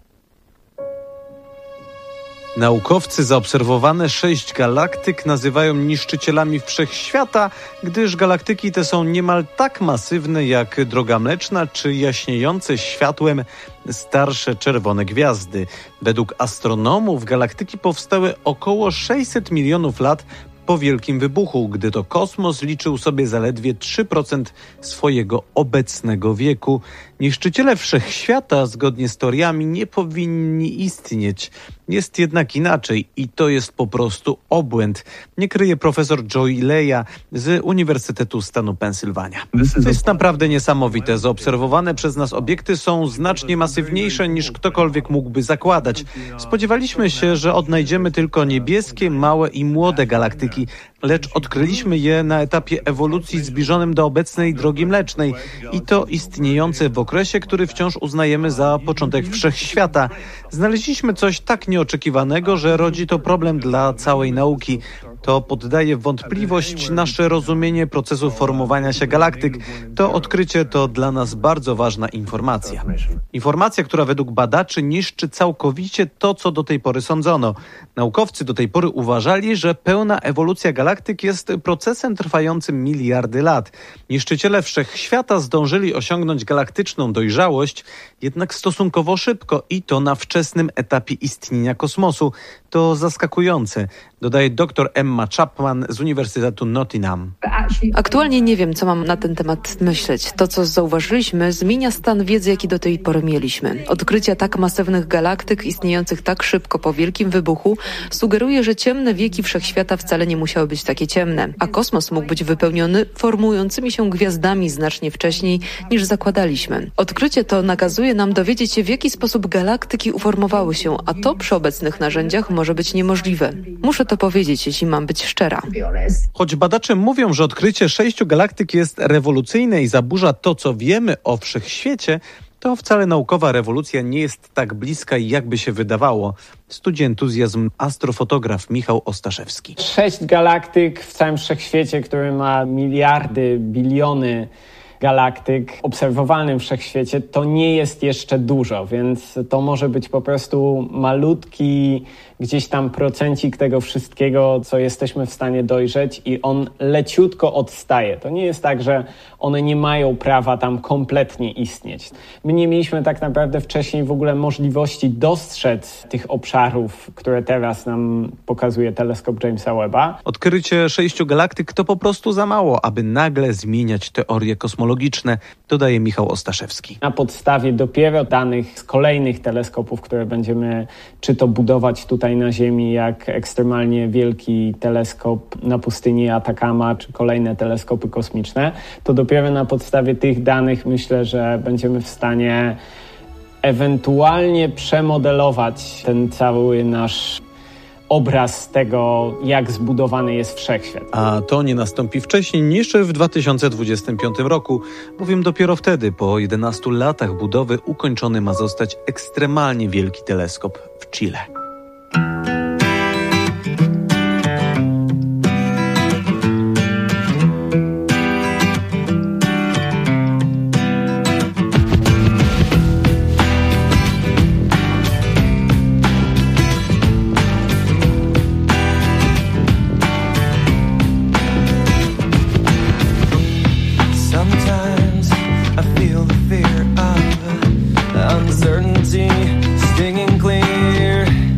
Speaker 16: Naukowcy zaobserwowane 6 galaktyk nazywają niszczycielami wszechświata, gdyż galaktyki te są niemal tak masywne jak Droga Mleczna czy jaśniejące światłem starsze czerwone gwiazdy. Według astronomów galaktyki powstały około 600 milionów lat po Wielkim Wybuchu, gdy to kosmos liczył sobie zaledwie 3% swojego obecnego wieku. Niszczyciele wszechświata, zgodnie z teoriami, nie powinni istnieć. Jest jednak inaczej i to jest po prostu obłęd. Nie kryje profesor Joy Leja z Uniwersytetu Stanu Pensylwania. To jest naprawdę niesamowite. Zaobserwowane przez nas obiekty są znacznie masywniejsze niż ktokolwiek mógłby zakładać. Spodziewaliśmy się, że odnajdziemy tylko niebieskie, małe i młode galaktyki, lecz odkryliśmy je na etapie ewolucji zbliżonym do obecnej Drogi Mlecznej i to istniejące w okresie, który wciąż uznajemy za początek wszechświata. Znaleźliśmy coś tak nieoczekiwanego, że rodzi to problem dla całej nauki. To poddaje w wątpliwość nasze rozumienie procesu formowania się galaktyk. To odkrycie to dla nas bardzo ważna informacja. Informacja, która według badaczy niszczy całkowicie to, co do tej pory sądzono. Naukowcy do tej pory uważali, że pełna ewolucja galaktyk jest procesem trwającym miliardy lat. Niszczyciele wszechświata zdążyli osiągnąć galaktyczną dojrzałość jednak stosunkowo szybko i to na wczesnym etapie istnienia kosmosu. To zaskakujące, dodaje dr Emma Chapman z Uniwersytetu Nottingham.
Speaker 17: Aktualnie nie wiem, co mam na ten temat myśleć. To, co zauważyliśmy, zmienia stan wiedzy, jaki do tej pory mieliśmy. Odkrycie tak masywnych galaktyk istniejących tak szybko po wielkim wybuchu sugeruje, że ciemne wieki wszechświata wcale nie musiały być takie ciemne, a kosmos mógł być wypełniony formującymi się gwiazdami znacznie wcześniej niż zakładaliśmy. Odkrycie to nakazuje nam dowiedzieć się, w jaki sposób galaktyki uformowały się, a to przy obecnych narzędziach może być niemożliwe. Muszę to powiedzieć, jeśli mam być szczera.
Speaker 16: Choć badacze mówią, że odkrycie 6 galaktyk jest rewolucyjne i zaburza to, co wiemy o wszechświecie, to wcale naukowa rewolucja nie jest tak bliska, jakby się wydawało. Studzi entuzjazm astrofotograf Michał Ostaszewski.
Speaker 18: 6 galaktyk w całym wszechświecie, który ma miliardy, biliony galaktyk w obserwowalnym wszechświecie, to nie jest jeszcze dużo, więc to może być po prostu malutki gdzieś tam procencik tego wszystkiego, co jesteśmy w stanie dojrzeć i on leciutko odstaje. To nie jest tak, że one nie mają prawa tam kompletnie istnieć. My nie mieliśmy tak naprawdę wcześniej w ogóle możliwości dostrzec tych obszarów, które teraz nam pokazuje teleskop Jamesa Webba.
Speaker 16: Odkrycie 6 galaktyk to po prostu za mało, aby nagle zmieniać teorie kosmologiczne, dodaje Michał Ostaszewski.
Speaker 18: Na podstawie dopiero danych z kolejnych teleskopów, które będziemy czy to budować tutaj na Ziemi, jak ekstremalnie wielki teleskop na pustyni Atacama, czy kolejne teleskopy kosmiczne, to dopiero na podstawie tych danych myślę, że będziemy w stanie ewentualnie przemodelować ten cały nasz obraz tego, jak zbudowany jest wszechświat.
Speaker 16: A to nie nastąpi wcześniej niż w 2025 roku, bowiem dopiero wtedy, po 11 latach budowy, ukończony ma zostać ekstremalnie wielki teleskop w Chile.
Speaker 11: Uncertainty stinging clear.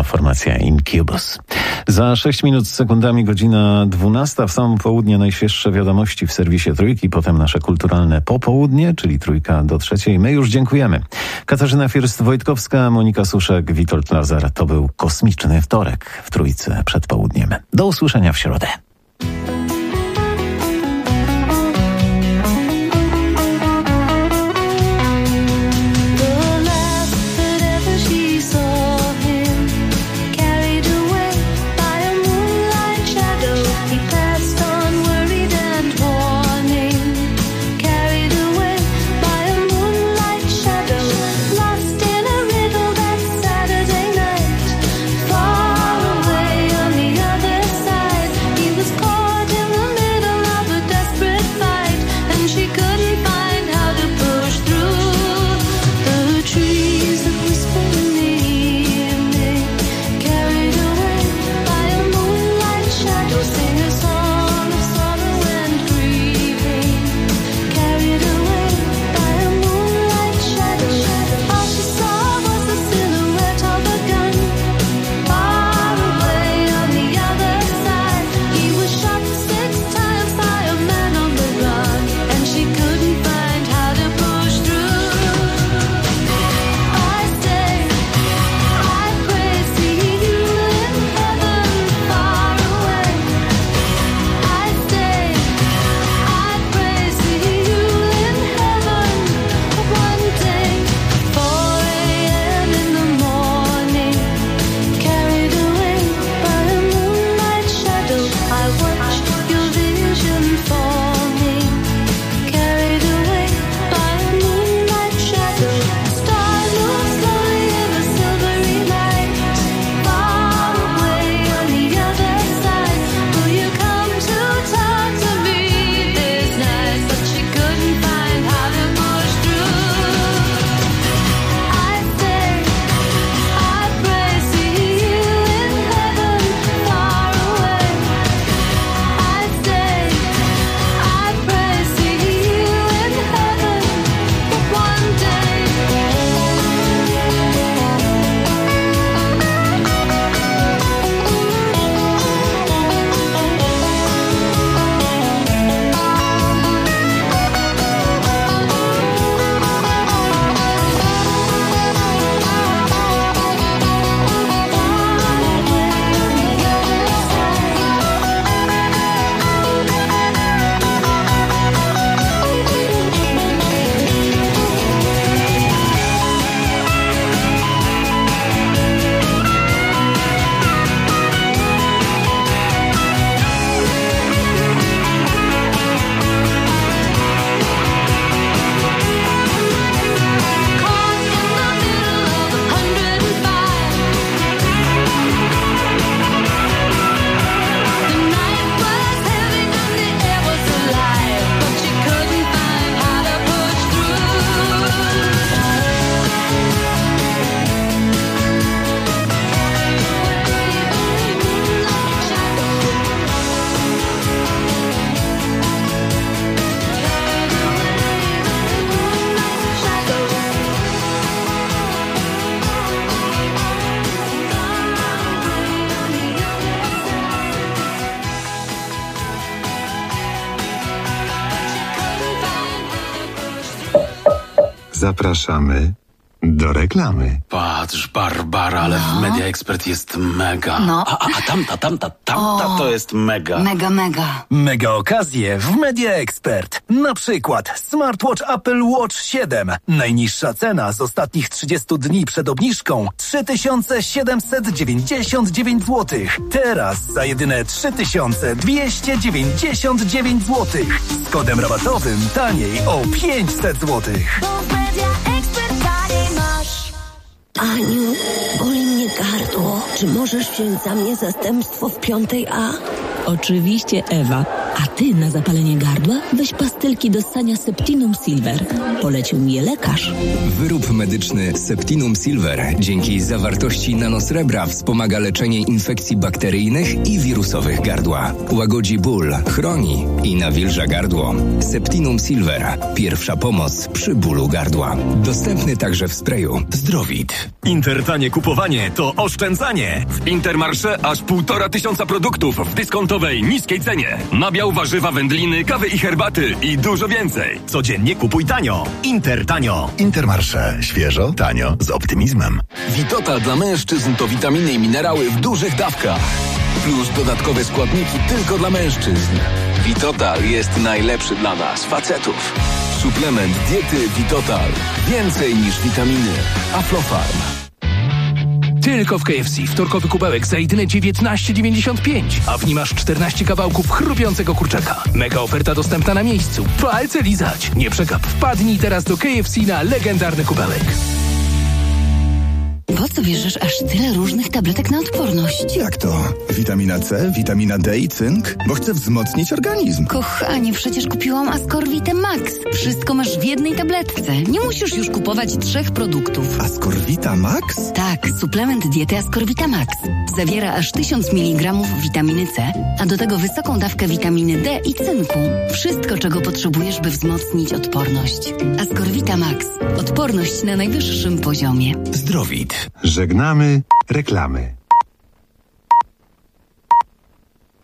Speaker 4: formacja Incubus. Za 6 minut z sekundami godzina 12. W samo południe najświeższe wiadomości w serwisie Trójki, potem nasze kulturalne popołudnie, czyli 2 do 3. My już dziękujemy. Katarzyna First-Wojtkowska, Monika Suszek, Witold Lazar. To był kosmiczny wtorek w Trójce przed południem. Do usłyszenia w środę.
Speaker 19: Zapraszamy do reklamy.
Speaker 20: Patrz, Barbara, ale w Media Expert jest mega.
Speaker 21: No.
Speaker 20: A tamta to jest mega.
Speaker 21: Mega.
Speaker 22: Mega okazje w Media Expert. Na przykład smartwatch Apple Watch 7. Najniższa cena z ostatnich 30 dni przed obniżką 3799 zł. Teraz za jedyne 3299 zł. Z kodem rabatowym taniej o 500 zł.
Speaker 23: Aniu, boli mnie gardło. Czy możesz wziąć za mnie zastępstwo w 5A?
Speaker 24: Oczywiście, Ewa.
Speaker 6: A ty na zapalenie gardła weź pastylki do ssania Septinum Silver. Polecił mi je lekarz.
Speaker 21: Wyrób medyczny Septinum Silver dzięki zawartości nanosrebra wspomaga leczenie infekcji bakteryjnych i wirusowych gardła. Łagodzi ból, chroni i nawilża gardło. Septinum Silver. Pierwsza pomoc przy bólu gardła. Dostępny także w sprayu Zdrowit.
Speaker 23: Intertanie kupowanie to oszczędzanie. W Intermarché aż 1500 produktów w dyskontowej, niskiej cenie. Nabiał, warzywa, wędliny, kawy i herbaty i dużo więcej. Codziennie kupuj tanio. Intertanio.
Speaker 24: Intermarché. Świeżo, tanio, z optymizmem.
Speaker 23: Vitotal dla mężczyzn to witaminy i minerały w dużych dawkach. Plus dodatkowe składniki tylko dla mężczyzn. Vitotal jest najlepszy dla nas, facetów. Suplement diety Vitotal. Więcej niż witaminy. Aflofarm.
Speaker 25: Tylko w KFC wtorkowy kubełek za jedyne 19,95, a w nim masz 14 kawałków chrupiącego kurczaka. Mega oferta dostępna na miejscu. Palce lizać. Nie przegap. Wpadnij teraz do KFC na legendarny kubełek.
Speaker 26: Po co bierzesz aż tyle różnych tabletek na odporność?
Speaker 22: Jak to? Witamina C, witamina D i cynk? Bo chcę wzmocnić organizm.
Speaker 26: Kochanie, przecież kupiłam Ascorvitę Max. Wszystko masz w jednej tabletce. Nie musisz już kupować 3 produktów.
Speaker 22: Ascorvita Max?
Speaker 26: Tak, suplement diety Ascorvita Max. Zawiera aż 1000 mg witaminy C, a do tego wysoką dawkę witaminy D i cynku. Wszystko, czego potrzebujesz, by wzmocnić odporność. Ascorvita Max. Odporność na najwyższym poziomie.
Speaker 19: Zdrowit. Żegnamy reklamy.